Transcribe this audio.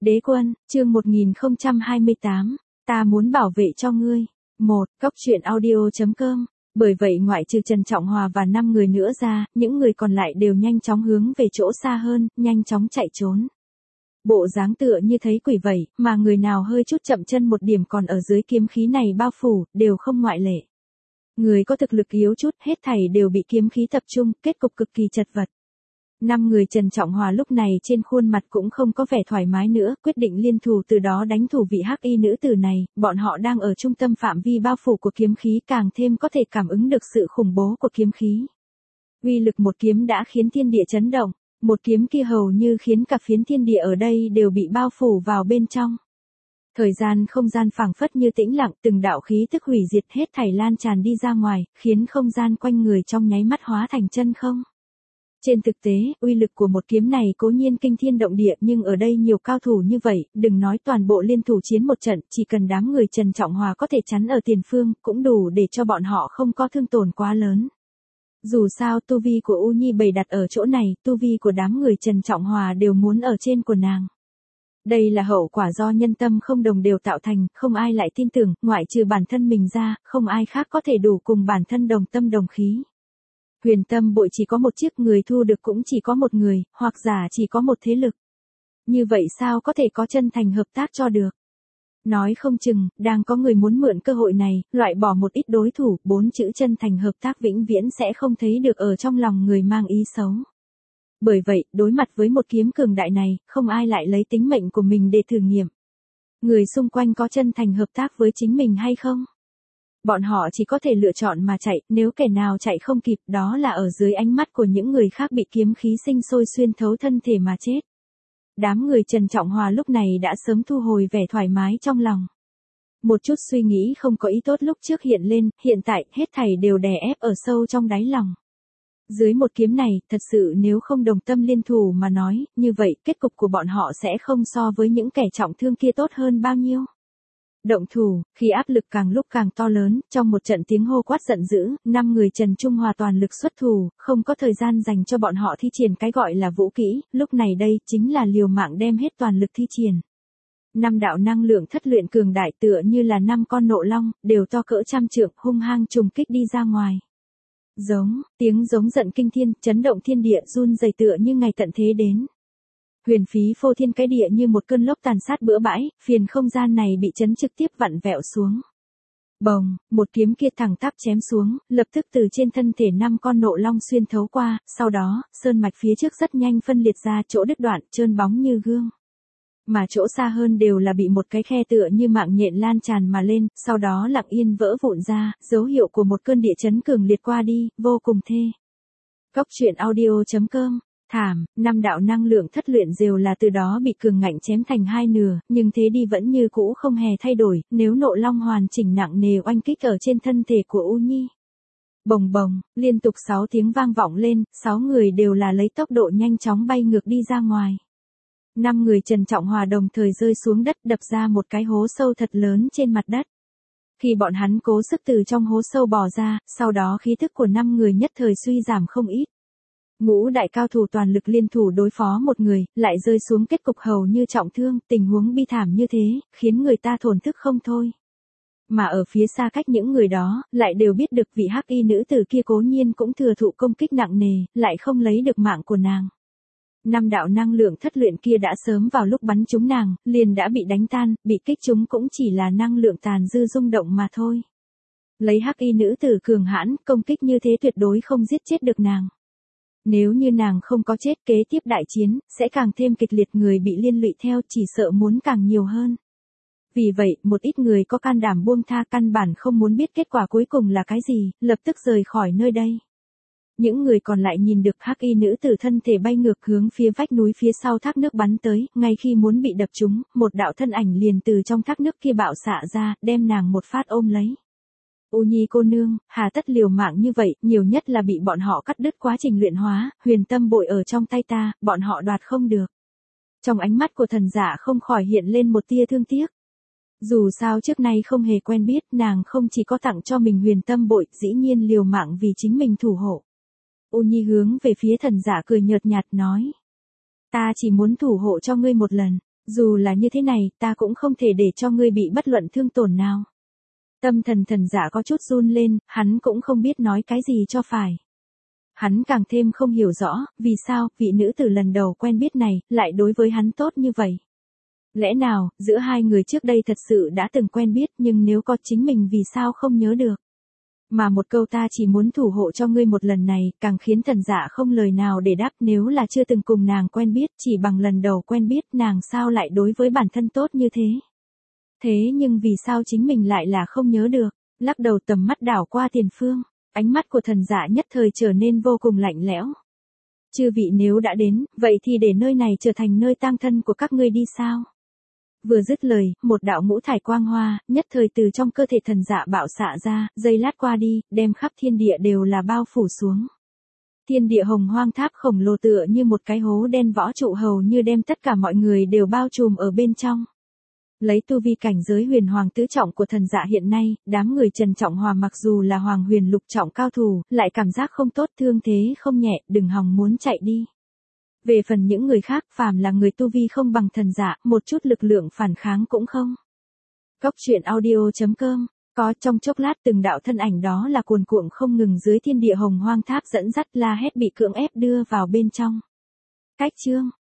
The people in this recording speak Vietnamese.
Đế quân, chương 1028, ta muốn bảo vệ cho ngươi. Cóc truyện audio.com. Bởi vậy ngoại trừ Trần Trọng Hòa và 5 người nữa ra, những người còn lại đều nhanh chóng hướng về chỗ xa hơn, nhanh chóng chạy trốn. Bộ dáng tựa như thấy quỷ vậy, mà người nào hơi chút chậm chân một điểm còn ở dưới kiếm khí này bao phủ, đều không ngoại lệ. Người có thực lực yếu chút, hết thảy đều bị kiếm khí tập trung, kết cục cực kỳ chật vật. 5 người Trần Trọng Hòa lúc này trên khuôn mặt cũng không có vẻ thoải mái nữa, quyết định liên thủ từ đó đánh thủ vị hắc y nữ tử này, bọn họ đang ở trung tâm phạm vi bao phủ của kiếm khí càng thêm có thể cảm ứng được sự khủng bố của kiếm khí. Uy lực một kiếm đã khiến thiên địa chấn động, một kiếm kia hầu như khiến cả phiến thiên địa ở đây đều bị bao phủ vào bên trong. Thời gian không gian phảng phất như tĩnh lặng, từng đạo khí tức hủy diệt hết thảy lan tràn đi ra ngoài, khiến không gian quanh người trong nháy mắt hóa thành chân không. Trên thực tế, uy lực của một kiếm này cố nhiên kinh thiên động địa nhưng ở đây nhiều cao thủ như vậy, đừng nói toàn bộ liên thủ chiến một trận, chỉ cần đám người Trần Trọng Hòa có thể chắn ở tiền phương, cũng đủ để cho bọn họ không có thương tổn quá lớn. Dù sao tu vi của U Nhi bày đặt ở chỗ này, tu vi của đám người Trần Trọng Hòa đều muốn ở trên của nàng. Đây là hậu quả do nhân tâm không đồng đều tạo thành, không ai lại tin tưởng, ngoại trừ bản thân mình ra, không ai khác có thể đủ cùng bản thân đồng tâm đồng khí. Huyền tâm bội chỉ có một chiếc, người thu được cũng chỉ có một người, hoặc giả chỉ có một thế lực. Như vậy sao có thể có chân thành hợp tác cho được? Nói không chừng, đang có người muốn mượn cơ hội này, loại bỏ một ít đối thủ, 4 chữ chân thành hợp tác vĩnh viễn sẽ không thấy được ở trong lòng người mang ý xấu. Bởi vậy, đối mặt với một kiếm cường đại này, không ai lại lấy tính mệnh của mình để thử nghiệm. Người xung quanh có chân thành hợp tác với chính mình hay không? Bọn họ chỉ có thể lựa chọn mà chạy, nếu kẻ nào chạy không kịp đó là ở dưới ánh mắt của những người khác bị kiếm khí sinh sôi xuyên thấu thân thể mà chết. Đám người Trần Trọng Hòa lúc này đã sớm thu hồi vẻ thoải mái trong lòng. Một chút suy nghĩ không có ý tốt lúc trước hiện lên, hiện tại hết thảy đều đè ép ở sâu trong đáy lòng. Dưới một kiếm này, thật sự nếu không đồng tâm liên thủ mà nói, như vậy kết cục của bọn họ sẽ không so với những kẻ trọng thương kia tốt hơn bao nhiêu. Động thủ, khi áp lực càng lúc càng to lớn, trong một trận tiếng hô quát giận dữ, 5 người Trần Trung Hòa toàn lực xuất thủ, không có thời gian dành cho bọn họ thi triển cái gọi là vũ kỹ, lúc này đây chính là liều mạng đem hết toàn lực thi triển. 5 đạo năng lượng thất luyện cường đại tựa như là 5 con nộ long, đều to cỡ trăm trượng, hung hăng trùng kích đi ra ngoài. Tiếng giống giận kinh thiên, chấn động thiên địa, run rẩy tựa như ngày tận thế đến. Huyền phí phô thiên cái địa như một cơn lốc tàn sát bừa bãi, phiền không gian này bị chấn trực tiếp vặn vẹo xuống. Bồng, một kiếm kia thẳng tắp chém xuống, lập tức từ trên thân thể 5 con nộ long xuyên thấu qua, sau đó, sơn mạch phía trước rất nhanh phân liệt ra, chỗ đứt đoạn, trơn bóng như gương. Mà chỗ xa hơn đều là bị một cái khe tựa như mạng nhện lan tràn mà lên, sau đó lặng yên vỡ vụn ra, dấu hiệu của một cơn địa chấn cường liệt qua đi, vô cùng thê. Cóc truyện audio.com. Thảm, 5 đạo năng lượng thất luyện rều là từ đó bị cường ngạnh chém thành 2 nửa, nhưng thế đi vẫn như cũ không hề thay đổi, nếu nộ long hoàn chỉnh nặng nề oanh kích ở trên thân thể của U Nhi. Bồng bồng, liên tục 6 tiếng vang vọng lên, 6 người đều là lấy tốc độ nhanh chóng bay ngược đi ra ngoài. 5 người Trần Trọng Hòa đồng thời rơi xuống đất, đập ra một cái hố sâu thật lớn trên mặt đất. Khi bọn hắn cố sức từ trong hố sâu bò ra, sau đó khí thức của 5 người nhất thời suy giảm không ít. Ngũ đại cao thủ toàn lực liên thủ đối phó một người, lại rơi xuống kết cục hầu như trọng thương, tình huống bi thảm như thế, khiến người ta thổn thức không thôi. Mà ở phía xa cách những người đó, lại đều biết được vị hắc y nữ tử kia cố nhiên cũng thừa thụ công kích nặng nề, lại không lấy được mạng của nàng. 5 đạo năng lượng thất luyện kia đã sớm vào lúc bắn trúng nàng, liền đã bị đánh tan, bị kích trúng cũng chỉ là năng lượng tàn dư rung động mà thôi. Lấy hắc y nữ tử cường hãn, công kích như thế tuyệt đối không giết chết được nàng. Nếu như nàng không có chết, kế tiếp đại chiến, sẽ càng thêm kịch liệt, người bị liên lụy theo chỉ sợ muốn càng nhiều hơn. Vì vậy, một ít người có can đảm buông tha, căn bản không muốn biết kết quả cuối cùng là cái gì, lập tức rời khỏi nơi đây. Những người còn lại nhìn được hắc y nữ tử thân thể bay ngược hướng phía vách núi phía sau thác nước bắn tới, ngay khi muốn bị đập trúng, một đạo thân ảnh liền từ trong thác nước kia bạo xạ ra, đem nàng một phát ôm lấy. U Nhi cô nương, hà tất liều mạng như vậy, nhiều nhất là bị bọn họ cắt đứt quá trình luyện hóa, huyền tâm bội ở trong tay ta, bọn họ đoạt không được. Trong ánh mắt của thần giả không khỏi hiện lên một tia thương tiếc. Dù sao trước nay không hề quen biết, nàng không chỉ có tặng cho mình huyền tâm bội, dĩ nhiên liều mạng vì chính mình thủ hộ. U Nhi hướng về phía thần giả cười nhợt nhạt nói. Ta chỉ muốn thủ hộ cho ngươi một lần. Dù là như thế này, ta cũng không thể để cho ngươi bị bất luận thương tổn nào. Tâm thần thần dạ có chút run lên, hắn cũng không biết nói cái gì cho phải. Hắn càng thêm không hiểu rõ, vì sao, vị nữ tử lần đầu quen biết này, lại đối với hắn tốt như vậy. Lẽ nào, giữa hai người trước đây thật sự đã từng quen biết nhưng nếu có chính mình vì sao không nhớ được. Mà một câu ta chỉ muốn thủ hộ cho ngươi một lần này, càng khiến thần dạ không lời nào để đáp nếu là chưa từng cùng nàng quen biết, chỉ bằng lần đầu quen biết nàng sao lại đối với bản thân tốt như thế. Thế nhưng vì sao chính mình lại là không nhớ được, lắc đầu tầm mắt đảo qua tiền phương, ánh mắt của thần dạ nhất thời trở nên vô cùng lạnh lẽo. Chư vị nếu đã đến, vậy thì để nơi này trở thành nơi tang thân của các ngươi đi sao? Vừa dứt lời, một đạo ngũ thải quang hoa, nhất thời từ trong cơ thể thần dạ bạo xạ ra, giây lát qua đi, đem khắp thiên địa đều là bao phủ xuống. Thiên địa hồng hoang tháp khổng lồ tựa như một cái hố đen võ trụ hầu như đem tất cả mọi người đều bao trùm ở bên trong. Lấy tu vi cảnh giới huyền hoàng tứ trọng của thần dạ hiện nay, đám người Trần Trọng Hòa mặc dù là hoàng huyền lục trọng cao thủ, lại cảm giác không tốt thương thế không nhẹ, đừng hòng muốn chạy đi. Về phần những người khác, phàm là người tu vi không bằng thần dạ, một chút lực lượng phản kháng cũng không. Cốc truyện audio.com, có trong chốc lát từng đạo thân ảnh đó là cuồn cuộn không ngừng dưới thiên địa hồng hoang tháp dẫn dắt la hét bị cưỡng ép đưa vào bên trong. Cách chương